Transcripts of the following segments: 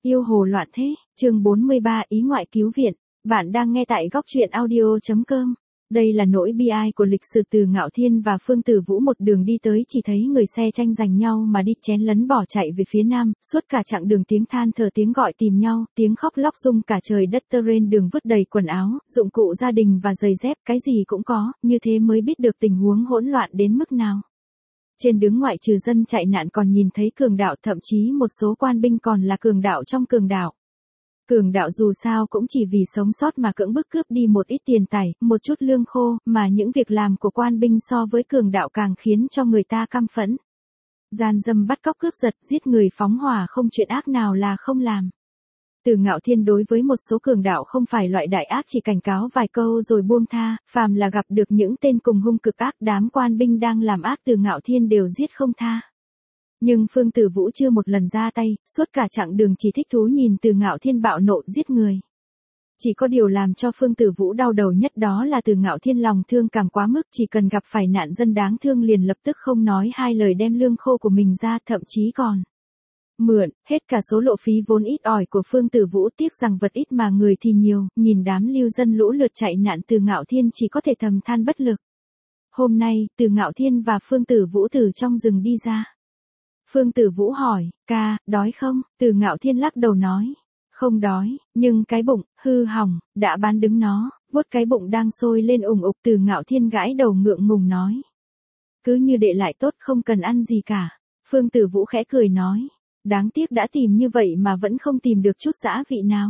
Yêu hồ loạn thế, chương 43 ý ngoại cứu viện. Bạn đang nghe tại góc truyện audio.com. Đây là nỗi bi ai của lịch sử Từ Ngạo Thiên và Phương Tử Vũ một đường đi tới chỉ thấy người xe tranh giành nhau mà đi chén lấn bỏ chạy về phía nam, suốt cả chặng đường tiếng than thở tiếng gọi tìm nhau, tiếng khóc lóc rung cả trời đất terrain đường vứt đầy quần áo, dụng cụ gia đình và giày dép, cái gì cũng có, như thế mới biết được tình huống hỗn loạn đến mức nào. Trên đứng ngoại trừ dân chạy nạn còn nhìn thấy cường đạo, thậm chí một số quan binh còn là cường đạo trong cường đạo. Cường đạo dù sao cũng chỉ vì sống sót mà cưỡng bức cướp đi một ít tiền tài, một chút lương khô, mà những việc làm của quan binh so với cường đạo càng khiến cho người ta căm phẫn. Gian dâm bắt cóc cướp giật, giết người phóng hỏa, không chuyện ác nào là không làm. Từ Ngạo Thiên đối với một số cường đạo không phải loại đại ác, chỉ cảnh cáo vài câu rồi buông tha, phàm là gặp được những tên cùng hung cực ác, đám quan binh đang làm ác Từ Ngạo Thiên đều giết không tha. Nhưng Phương Tử Vũ chưa một lần ra tay, suốt cả chặng đường chỉ thích thú nhìn Từ Ngạo Thiên bạo nộ giết người. Chỉ có điều làm cho Phương Tử Vũ đau đầu nhất đó là Từ Ngạo Thiên lòng thương cảm quá mức, chỉ cần gặp phải nạn dân đáng thương liền lập tức không nói hai lời đem lương khô của mình ra, thậm chí còn mượn hết cả số lộ phí vốn ít ỏi của Phương Tử Vũ, tiếc rằng vật ít mà người thì nhiều, nhìn đám lưu dân lũ lượt chạy nạn Từ Ngạo Thiên chỉ có thể thầm than bất lực. Hôm nay, Từ Ngạo Thiên và Phương Tử Vũ từ trong rừng đi ra. Phương Tử Vũ hỏi, ca, đói không? Từ Ngạo Thiên lắc đầu nói, không đói, nhưng cái bụng, hư hỏng, đã bán đứng nó, vuốt cái bụng đang sôi lên ủng ục. Từ Ngạo Thiên gãi đầu ngượng ngùng nói, cứ như đệ lại tốt, không cần ăn gì cả. Phương Tử Vũ khẽ cười nói, đáng tiếc đã tìm như vậy mà vẫn không tìm được chút dã vị nào.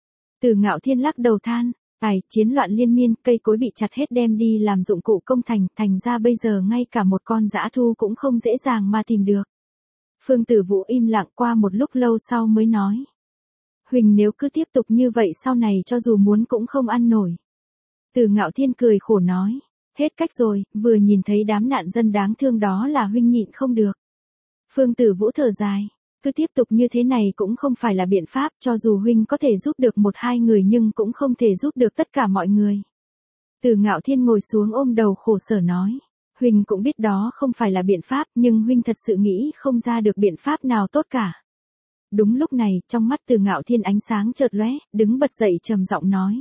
Từ Ngạo Thiên lắc đầu than, chiến loạn liên miên, cây cối bị chặt hết đem đi làm dụng cụ công thành ra bây giờ ngay cả một con dã thu cũng không dễ dàng mà tìm được. Phương Tử Vũ im lặng qua một lúc lâu sau mới nói, Huỳnh nếu cứ tiếp tục như vậy sau này cho dù muốn cũng không ăn nổi. Từ Ngạo Thiên cười khổ nói, hết cách rồi, vừa nhìn thấy đám nạn dân đáng thương đó là huynh nhịn không được. Phương Tử Vũ thở dài, cứ tiếp tục như thế này cũng không phải là biện pháp, cho dù huynh có thể giúp được một hai người nhưng cũng không thể giúp được tất cả mọi người. Từ Ngạo Thiên ngồi xuống ôm đầu khổ sở nói, huynh cũng biết đó không phải là biện pháp, nhưng huynh thật sự nghĩ không ra được biện pháp nào tốt cả. Đúng lúc này, trong mắt Từ Ngạo Thiên ánh sáng chợt lóe, đứng bật dậy trầm giọng nói,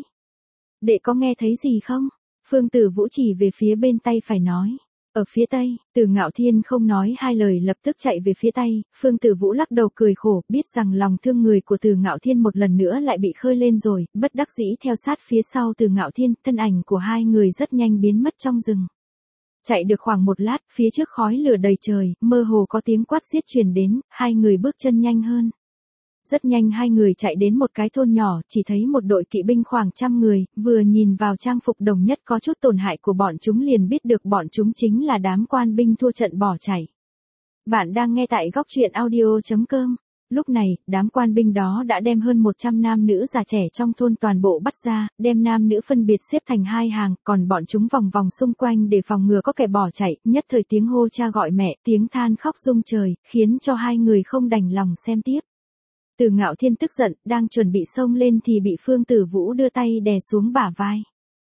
đệ có nghe thấy gì không? Phương Tử Vũ chỉ về phía bên tay phải nói, ở phía tây. Từ Ngạo Thiên không nói hai lời lập tức chạy về phía tây. Phương Tử Vũ lắc đầu cười khổ, biết rằng lòng thương người của Từ Ngạo Thiên một lần nữa lại bị khơi lên rồi, bất đắc dĩ theo sát phía sau Từ Ngạo Thiên, thân ảnh của hai người rất nhanh biến mất trong rừng. Chạy được khoảng một lát, phía trước khói lửa đầy trời, mơ hồ có tiếng quát xiết truyền đến, hai người bước chân nhanh hơn. Rất nhanh hai người chạy đến một cái thôn nhỏ, chỉ thấy một đội kỵ binh khoảng 100 người, vừa nhìn vào trang phục đồng nhất có chút tổn hại của bọn chúng liền biết được bọn chúng chính là đám quan binh thua trận bỏ chạy. Bạn đang nghe tại góc truyện audio.com. Lúc này, đám quan binh đó đã đem hơn 100 nam nữ già trẻ trong thôn toàn bộ bắt ra, đem nam nữ phân biệt xếp thành hai hàng, còn bọn chúng vòng vòng xung quanh để phòng ngừa có kẻ bỏ chạy, nhất thời tiếng hô cha gọi mẹ, tiếng than khóc rung trời, khiến cho hai người không đành lòng xem tiếp. Từ Ngạo Thiên tức giận, đang chuẩn bị xông lên thì bị Phương Tử Vũ đưa tay đè xuống bả vai.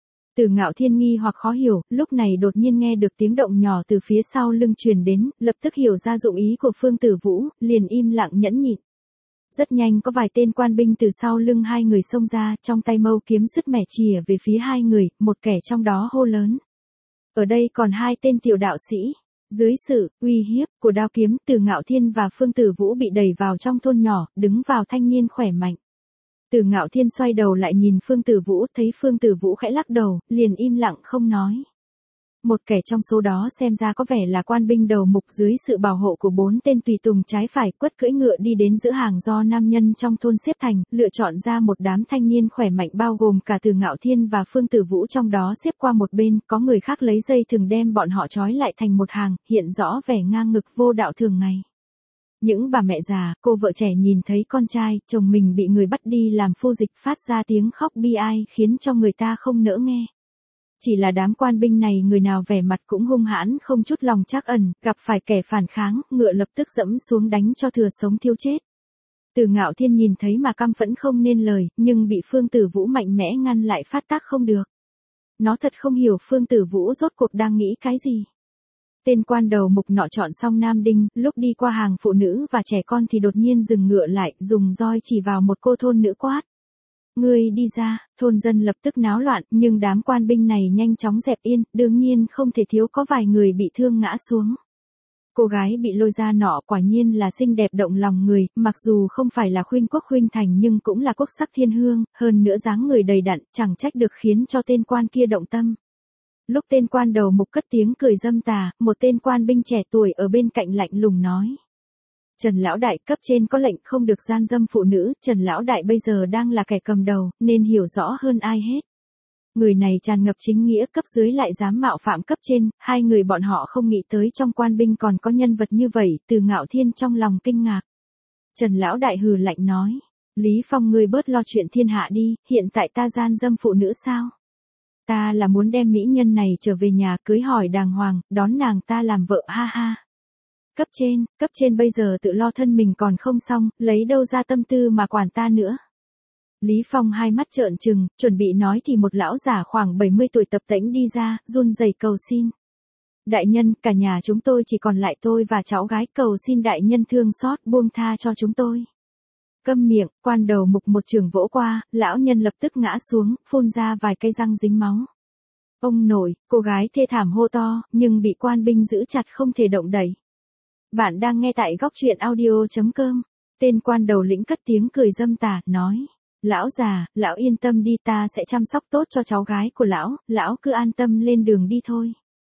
Từ Ngạo Thiên nghi hoặc khó hiểu, lúc này đột nhiên nghe được tiếng động nhỏ từ phía sau lưng truyền đến, lập tức hiểu ra dụng ý của Phương Tử Vũ, liền im lặng nhẫn nhịn. Rất nhanh có vài tên quan binh từ sau lưng hai người xông ra, trong tay mâu kiếm sứt mẻ chìa về phía hai người, một kẻ trong đó hô lớn, ở đây còn hai tên tiểu đạo sĩ. Dưới sự uy hiếp của đao kiếm, Từ Ngạo Thiên và Phương Tử Vũ bị đẩy vào trong thôn nhỏ, đứng vào thanh niên khỏe mạnh. Từ Ngạo Thiên xoay đầu lại nhìn Phương Tử Vũ, thấy Phương Tử Vũ khẽ lắc đầu, liền im lặng không nói. Một kẻ trong số đó xem ra có vẻ là quan binh đầu mục, dưới sự bảo hộ của 4 tên tùy tùng trái phải quất cưỡi ngựa đi đến giữa hàng do nam nhân trong thôn xếp thành, lựa chọn ra một đám thanh niên khỏe mạnh bao gồm cả Từ Ngạo Thiên và Phương Tử Vũ trong đó xếp qua một bên, có người khác lấy dây thừng đem bọn họ trói lại thành một hàng, hiện rõ vẻ ngang ngực vô đạo thường ngày. Những bà mẹ già, cô vợ trẻ nhìn thấy con trai, chồng mình bị người bắt đi làm phu dịch phát ra tiếng khóc bi ai khiến cho người ta không nỡ nghe. Chỉ là đám quan binh này người nào vẻ mặt cũng hung hãn không chút lòng trắc ẩn, gặp phải kẻ phản kháng, ngựa lập tức dẫm xuống đánh cho thừa sống thiêu chết. Từ Ngạo Thiên nhìn thấy mà căm phẫn không nên lời, nhưng bị Phương Tử Vũ mạnh mẽ ngăn lại phát tác không được. Nó thật không hiểu Phương Tử Vũ rốt cuộc đang nghĩ cái gì. Tên quan đầu mục nọ chọn xong nam đinh, lúc đi qua hàng phụ nữ và trẻ con thì đột nhiên dừng ngựa lại, dùng roi chỉ vào một cô thôn nữ quát. Ngươi đi ra, thôn dân lập tức náo loạn, nhưng đám quan binh này nhanh chóng dẹp yên, đương nhiên không thể thiếu có vài người bị thương ngã xuống. Cô gái bị lôi ra nọ quả nhiên là xinh đẹp động lòng người, mặc dù không phải là khuynh quốc khuynh thành nhưng cũng là quốc sắc thiên hương, hơn nữa dáng người đầy đặn, chẳng trách được khiến cho tên quan kia động tâm. Lúc tên quan đầu mục cất tiếng cười dâm tà, một tên quan binh trẻ tuổi ở bên cạnh lạnh lùng nói. Trần lão đại, cấp trên có lệnh không được gian dâm phụ nữ, Trần lão đại bây giờ đang là kẻ cầm đầu, nên hiểu rõ hơn ai hết. Người này tràn ngập chính nghĩa, cấp dưới lại dám mạo phạm cấp trên, hai người bọn họ không nghĩ tới trong quan binh còn có nhân vật như vậy, Từ Ngạo Thiên trong lòng kinh ngạc. Trần lão đại hừ lạnh nói, Lý Phong ngươi bớt lo chuyện thiên hạ đi, hiện tại ta gian dâm phụ nữ sao? Ta là muốn đem mỹ nhân này trở về nhà cưới hỏi đàng hoàng, đón nàng ta làm vợ ha ha. Cấp trên bây giờ tự lo thân mình còn không xong, lấy đâu ra tâm tư mà quản ta nữa. Lý Phong hai mắt trợn trừng, chuẩn bị nói thì một lão già khoảng 70 tuổi tập tễnh đi ra, run rẩy cầu xin. Đại nhân, cả nhà chúng tôi chỉ còn lại tôi và cháu gái, cầu xin đại nhân thương xót buông tha cho chúng tôi. Câm miệng, quan đầu mục một trường vỗ qua, lão nhân lập tức ngã xuống, phun ra vài cây răng dính máu. Ông nội, cô gái thê thảm hô to, nhưng bị quan binh giữ chặt không thể động đậy. Bạn đang nghe tại góc truyện audio.com. Tên quan đầu lĩnh cất tiếng cười dâm tà, nói. Lão già, lão yên tâm đi, ta sẽ chăm sóc tốt cho cháu gái của lão cứ an tâm lên đường đi thôi.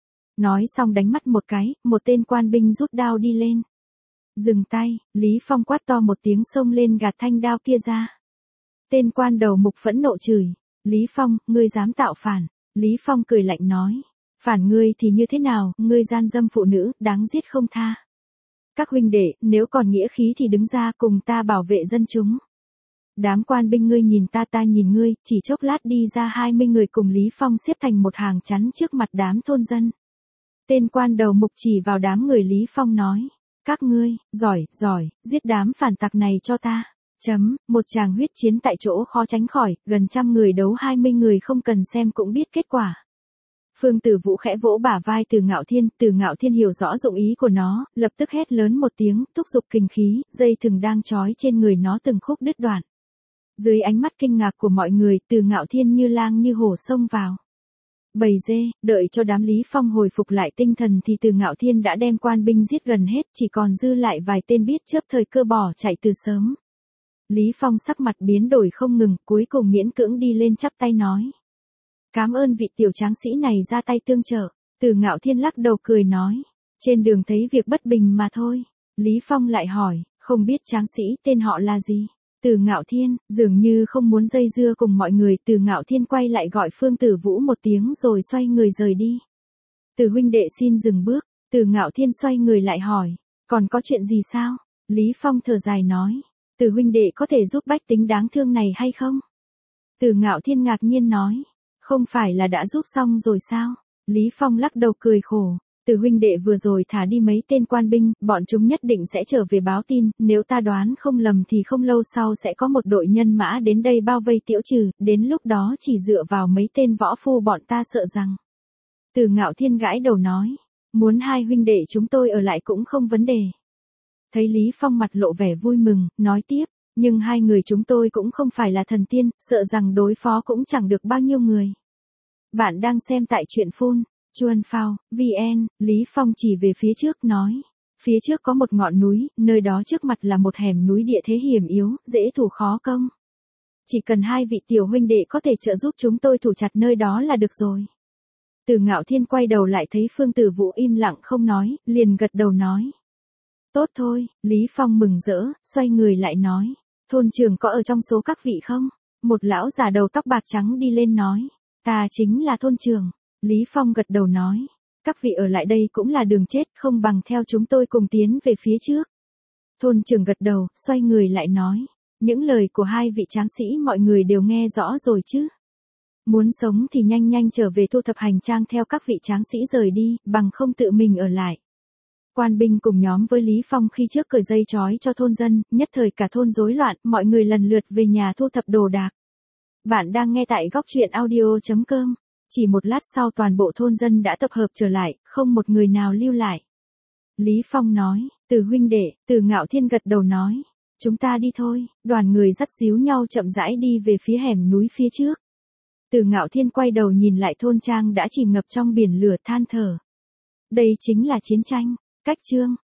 Nói xong đánh mắt một cái, một tên quan binh rút đao đi lên. Dừng tay, Lý Phong quát to một tiếng xông lên gạt thanh đao kia ra. Tên quan đầu mục phẫn nộ chửi. Lý Phong, ngươi dám tạo phản. Lý Phong cười lạnh nói. Phản ngươi thì như thế nào, ngươi gian dâm phụ nữ, đáng giết không tha. Các huynh đệ, nếu còn nghĩa khí thì đứng ra cùng ta bảo vệ dân chúng. Đám quan binh ngươi nhìn ta, ta nhìn ngươi, chỉ chốc lát đi ra 20 người cùng Lý Phong xếp thành một hàng chắn trước mặt đám thôn dân. Tên quan đầu mục chỉ vào đám người Lý Phong nói. Các ngươi, giỏi, giết đám phản tặc này cho ta. Một tràng huyết chiến tại chỗ khó tránh khỏi, gần 100 người đấu 20 người không cần xem cũng biết kết quả. Phương Tử Vũ khẽ vỗ bả vai Từ Ngạo Thiên hiểu rõ dụng ý của nó, lập tức hét lớn một tiếng, thúc giục kình khí, dây thừng đang trói trên người nó từng khúc đứt đoạn. Dưới ánh mắt kinh ngạc của mọi người, Từ Ngạo Thiên như lang như hổ xông vào. Bầy dê, đợi cho đám Lý Phong hồi phục lại tinh thần thì Từ Ngạo Thiên đã đem quan binh giết gần hết, chỉ còn dư lại vài tên biết chớp thời cơ bỏ chạy từ sớm. Lý Phong sắc mặt biến đổi không ngừng, cuối cùng miễn cưỡng đi lên chắp tay nói. Cảm ơn vị tiểu tráng sĩ này ra tay tương trợ. Từ Ngạo Thiên lắc đầu cười nói. Trên đường thấy việc bất bình mà thôi. Lý Phong lại hỏi, không biết tráng sĩ tên họ là gì? Từ Ngạo Thiên, dường như không muốn dây dưa cùng mọi người, Từ Ngạo Thiên quay lại gọi Phương Tử Vũ một tiếng rồi xoay người rời đi. Từ huynh đệ xin dừng bước, Từ Ngạo Thiên xoay người lại hỏi, còn có chuyện gì sao? Lý Phong thở dài nói, Từ huynh đệ có thể giúp bách tính đáng thương này hay không? Từ Ngạo Thiên ngạc nhiên nói, không phải là đã giúp xong rồi sao? Lý Phong lắc đầu cười khổ. Từ huynh đệ vừa rồi thả đi mấy tên quan binh, bọn chúng nhất định sẽ trở về báo tin, nếu ta đoán không lầm thì không lâu sau sẽ có một đội nhân mã đến đây bao vây Tiễu Trừ, đến lúc đó chỉ dựa vào mấy tên võ phu bọn ta sợ rằng. Từ Ngạo Thiên gãi đầu nói, muốn hai huynh đệ chúng tôi ở lại cũng không vấn đề. Thấy Lý Phong mặt lộ vẻ vui mừng, nói tiếp, nhưng hai người chúng tôi cũng không phải là thần tiên, sợ rằng đối phó cũng chẳng được bao nhiêu người. Bạn đang xem tại truyện phun. Chuan Phao, VN, Lý Phong chỉ về phía trước nói. Phía trước có một ngọn núi, nơi đó trước mặt là một hẻm núi địa thế hiểm yếu, dễ thủ khó công. Chỉ cần hai vị tiểu huynh đệ có thể trợ giúp chúng tôi thủ chặt nơi đó là được rồi. Từ Ngạo Thiên quay đầu lại thấy Phương Tử Vũ im lặng không nói, liền gật đầu nói. Tốt thôi, Lý Phong mừng rỡ, xoay người lại nói. Thôn trưởng có ở trong số các vị không? Một lão già đầu tóc bạc trắng đi lên nói. Ta chính là thôn trưởng. Lý Phong gật đầu nói, các vị ở lại đây cũng là đường chết, không bằng theo chúng tôi cùng tiến về phía trước. Thôn trưởng gật đầu, xoay người lại nói, những lời của hai vị tráng sĩ mọi người đều nghe rõ rồi chứ. Muốn sống thì nhanh nhanh trở về thu thập hành trang theo các vị tráng sĩ rời đi, bằng không tự mình ở lại. Quan binh cùng nhóm với Lý Phong khi trước cởi dây trói cho thôn dân, nhất thời cả thôn rối loạn, mọi người lần lượt về nhà thu thập đồ đạc. Bạn đang nghe tại góc truyện audio.com. Chỉ một lát sau toàn bộ thôn dân đã tập hợp trở lại, không một người nào lưu lại. Lý Phong nói, Từ huynh đệ, Từ Ngạo Thiên gật đầu nói. Chúng ta đi thôi, đoàn người dắt díu nhau chậm rãi đi về phía hẻm núi phía trước. Từ Ngạo Thiên quay đầu nhìn lại thôn trang đã chìm ngập trong biển lửa than thở. Đây chính là chiến tranh, cách chương.